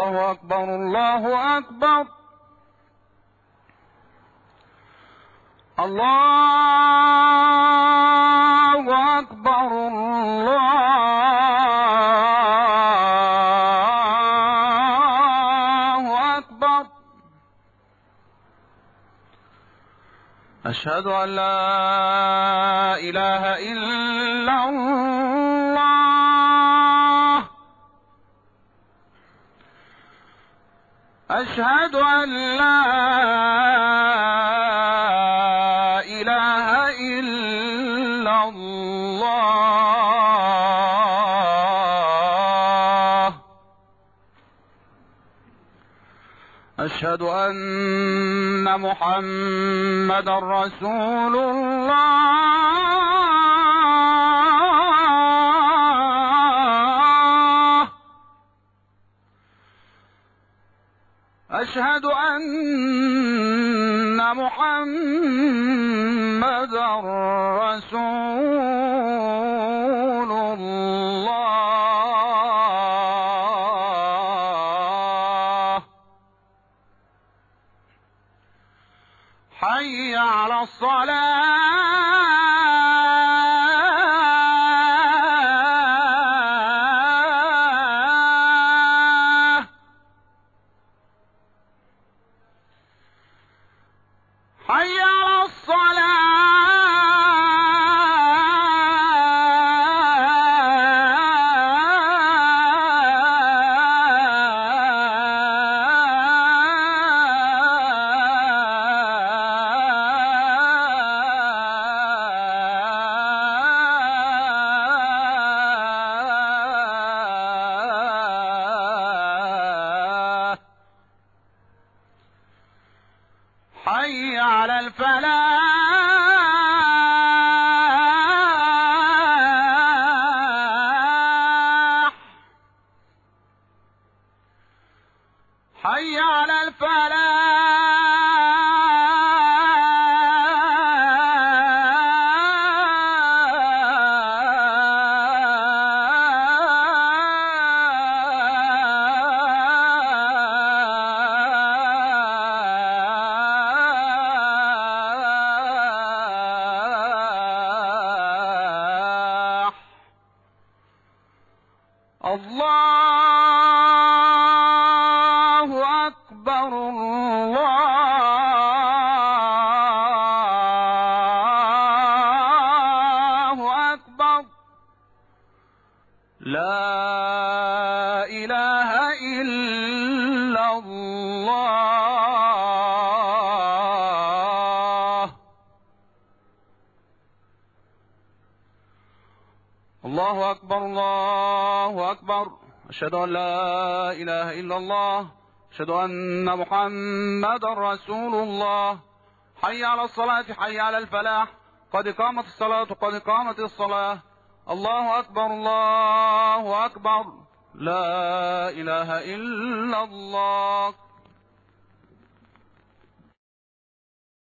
الله أكبر الله أكبر الله أكبر الله أكبر. أشهد أن لا إله إلا الله. أشهد أن لا إله إلا الله. أشهد أن محمدا رسول الله. أشهد أن محمدا رسول الله. حي على الصلاة. حي على الصلاة. حي على الفلاح. حي على الفلاح. الله أكبر الله أكبر. لا إله إلا الله. الله أكبر الله أكبر. أشهد أن لا إله إلا الله. أشهد أن محمدا رسول الله. حي على الصلاة. حي على الفلاح. قد قامت الصلاة قد قامت الصلاة. الله أكبر الله أكبر. لا إله إلا الله.